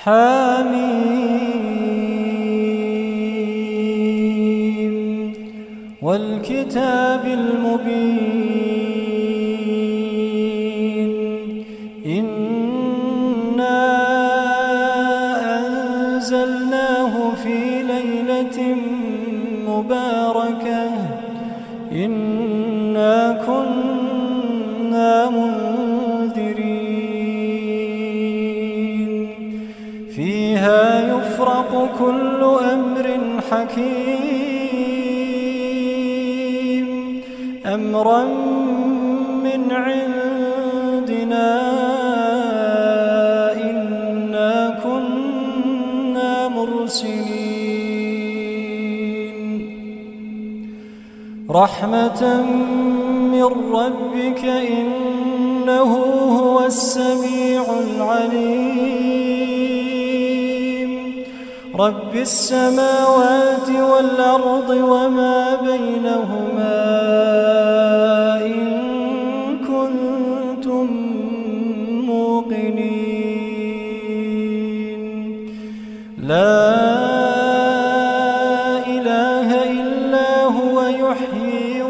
حميم والكتاب المبين إنا أنزلناه في ليلة مباركة إنا كنا منذرين فيها يفرق كل أمر حكيم أمرا من عندنا إنا كنا مرسلين رحمة من ربك إنه هو السميع العليم رب السماوات والأرض وما بينهما إن كنتم موقنين لا إله إلا هو يحيي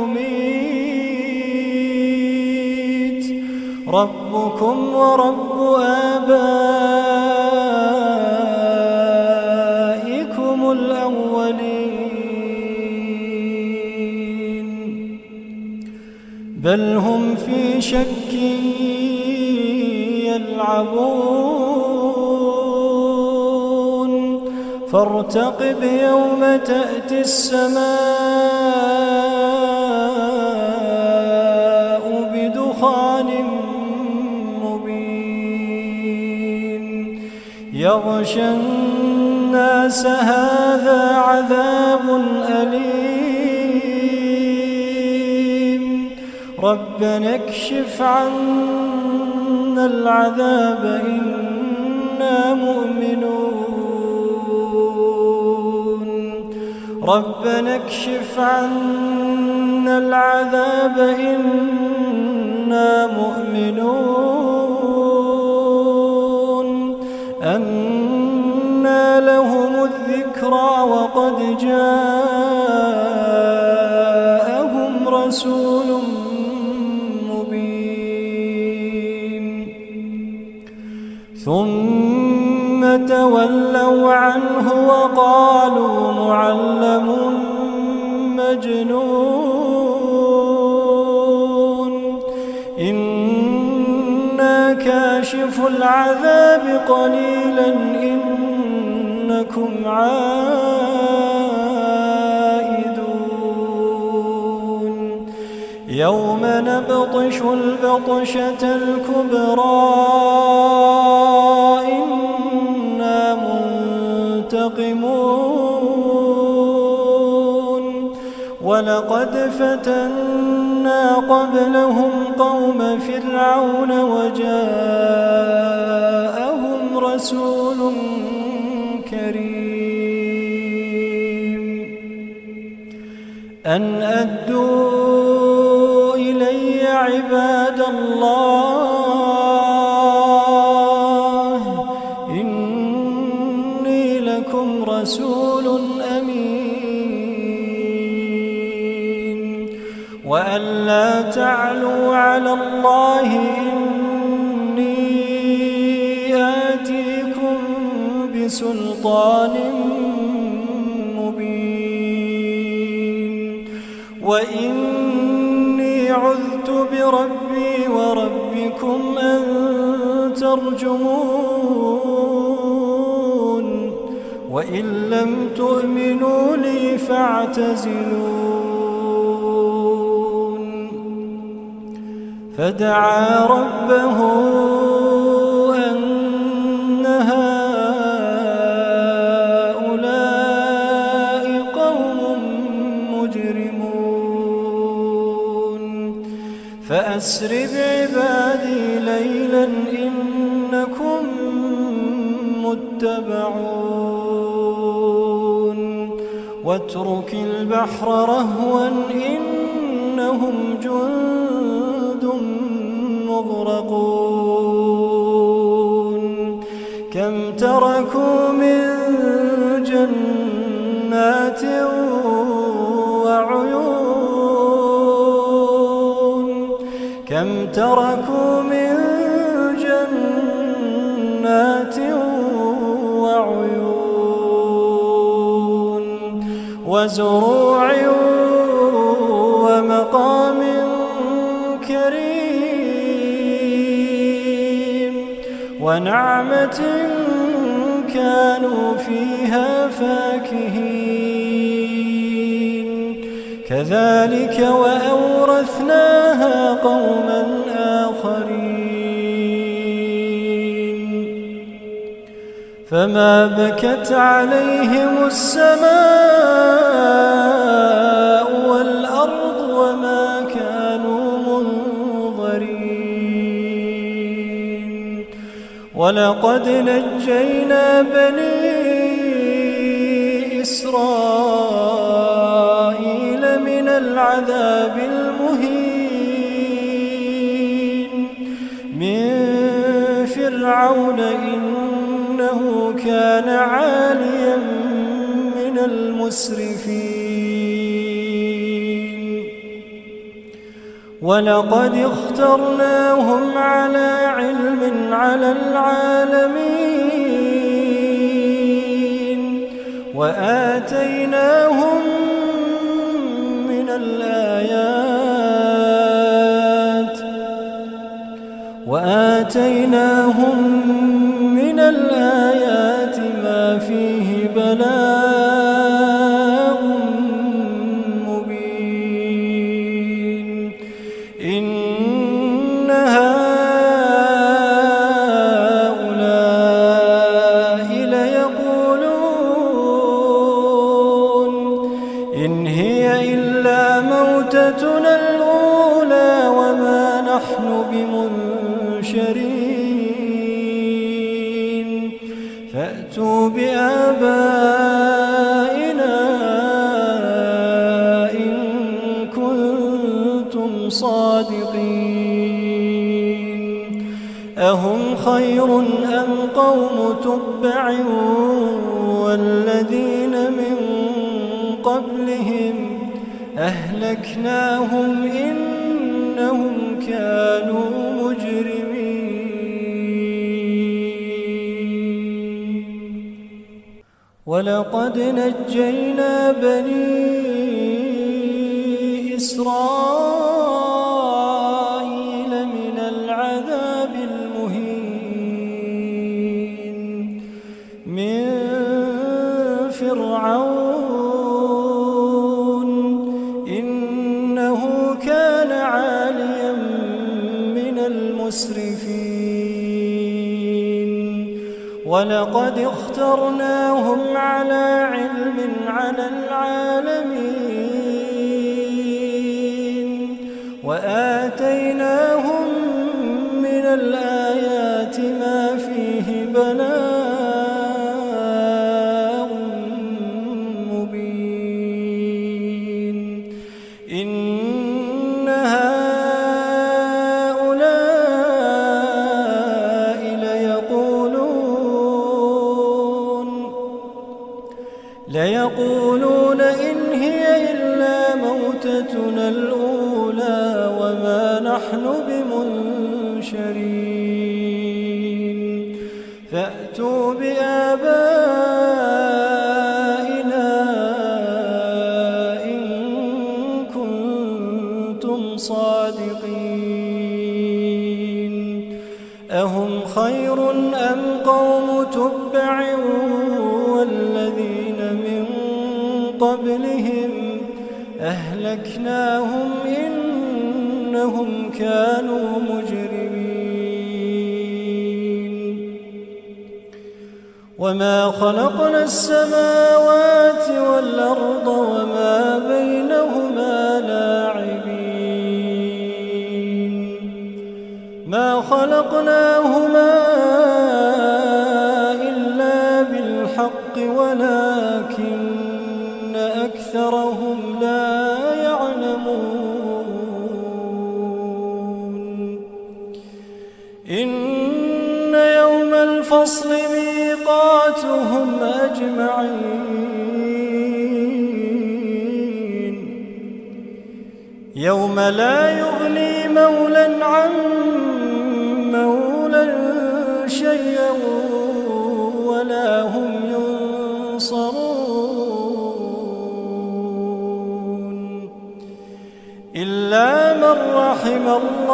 ويميت ربكم ورب آبائكم الأولين بل هم في شك يلعبون فارتقب يوم تأتي السماء بدخان مبين يغشى الناس هذا عذاب أليم ربنا اكشف عنا العذاب إنا مؤمنون ربنا اكشف عنا العذاب إنا مؤمنون أنى لهم الذكرى وقد جاءهم رسول مبين ثم تولوا عنه وقالوا معلم مجنون إنا كاشف العذاب قليلا إنكم عائدون يوم نبطش البطشة الكبرى إنا منتقمون ولقد فتنا قبلهم قوم فرعون وجاءهم رسول كريم أن أدوا إلي عباد الله إني لكم رسول أمين وأن لا تعلوا على الله إني آتيكم بسلطان مبين وإني عذت بربي وربكم أن ترجمون وإن لم تؤمنوا لي فاعتزلون فدعا ربه أن هؤلاء قوم مجرمون فأسر بعبادي ليلا إنكم متبعون واترك البحر رهوا إنهم جند مغرقون كم تركوا من جنات وعيون كم تركوا من جنات وعيون وزروع ومقام كريم ونعمة كانوا فيها فاكهين كذلك وأورثناها قوما آخرين فما بكت عليهم السماء والأرض وما كانوا منظرين ولقد نجينا بني إسرائيل من العذاب المهين من فرعون إنه كان عاليا من المسرفين ولقد اخترناهم على علم على العالمين وآتيناهم من الآيات ما فيه بلاء مبين إن هؤلاء ليقولون إن هي إلا موتتنا الأولى وما نحن بمنشرين فأتوا بآبائنا إن كنتم صادقين أهم خير أم قوم تبع والذين من قبلهم أهلكناهم إنهم كانوا مجرمين ولقد نجينا بني إسرائيل من العذاب المهين من فرعون إنه كان عاليا من المسرفين ولقد اخترناهم على علم على العالمين وآتيناهم من الآيات ما فيه بلاء مبين إن هؤلاء ليقولون إن هي إلا موتتنا الأولى وما نحن بمنشرين فأتوا بآبائنا إن كنتم صادقين أهم خير أم قوم تبع والذين من قبلهم أهلكناهم إنهم كانوا مجرمين وما خلقنا السماوات والأرض وما بينهما لاعبين ما خلقناهما إلا بالحق ولكن أكثرهم لا يعلمون إن يوم الفصل وصحابتهم أجمعين. يوم لا يغني مولى عن مولى شيئا ولا هم ينصرون إلا من رحم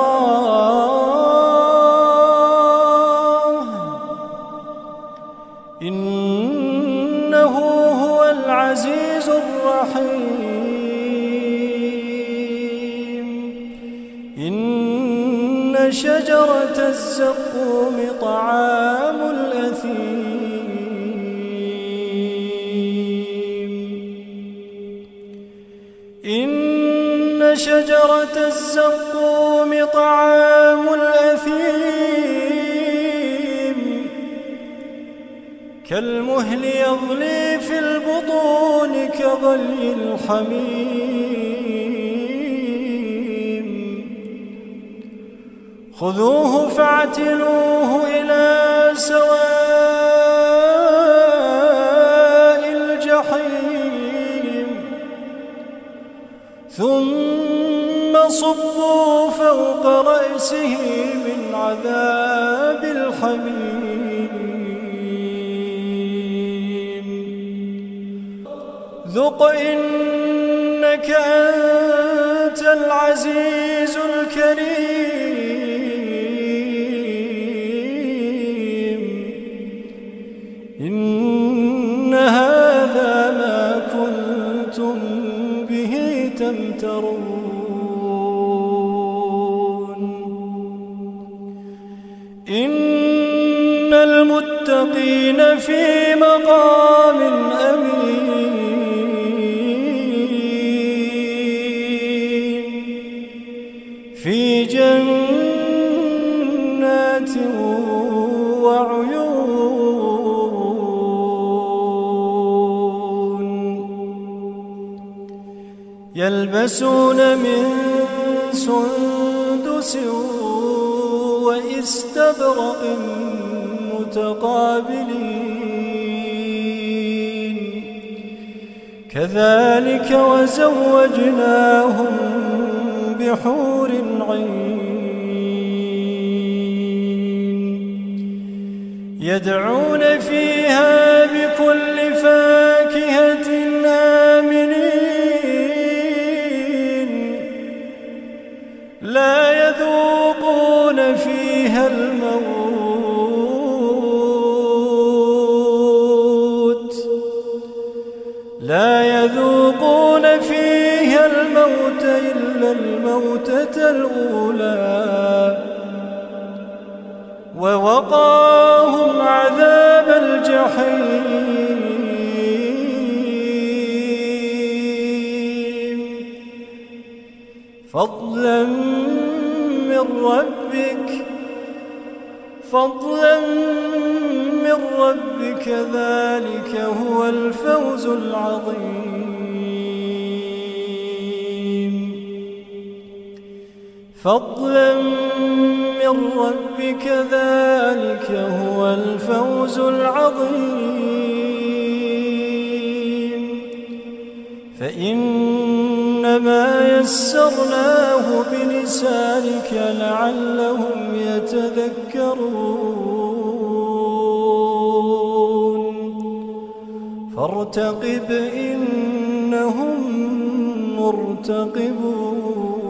الله إنه هو العزيز الرحيم. إن شجرة الزقوم طعام الأثيم. إن شجرة الزقوم طعام الأثيم كالمهل يغلي في البطون كغلي الحميم. خذوه فاعتلوه إلى سواء الجحيم ثم صبوا فوق رأسه من عذاب الحميم. ذق إنك أنت العزيز الكريم. إن هذا ما كنتم به تمترون. إن المتقين في مقام أمين في جنات وعيون يلبسون من سندس واستبرق متقابلين كذلك وزوجناهم بحور عين يدعون فيها بكل فاكهة آمنين لا يذوقون فيها الموت إلا الموتة الأولى ووقاهم عذاب الجحيم فضلا من ربك ذلك هو الفوز العظيم فضلا من ربك ذلك هو الفوز العظيم فإنما يسرناه بلسانك لعلهم يتذكرون فارتقب إنهم مرتقبون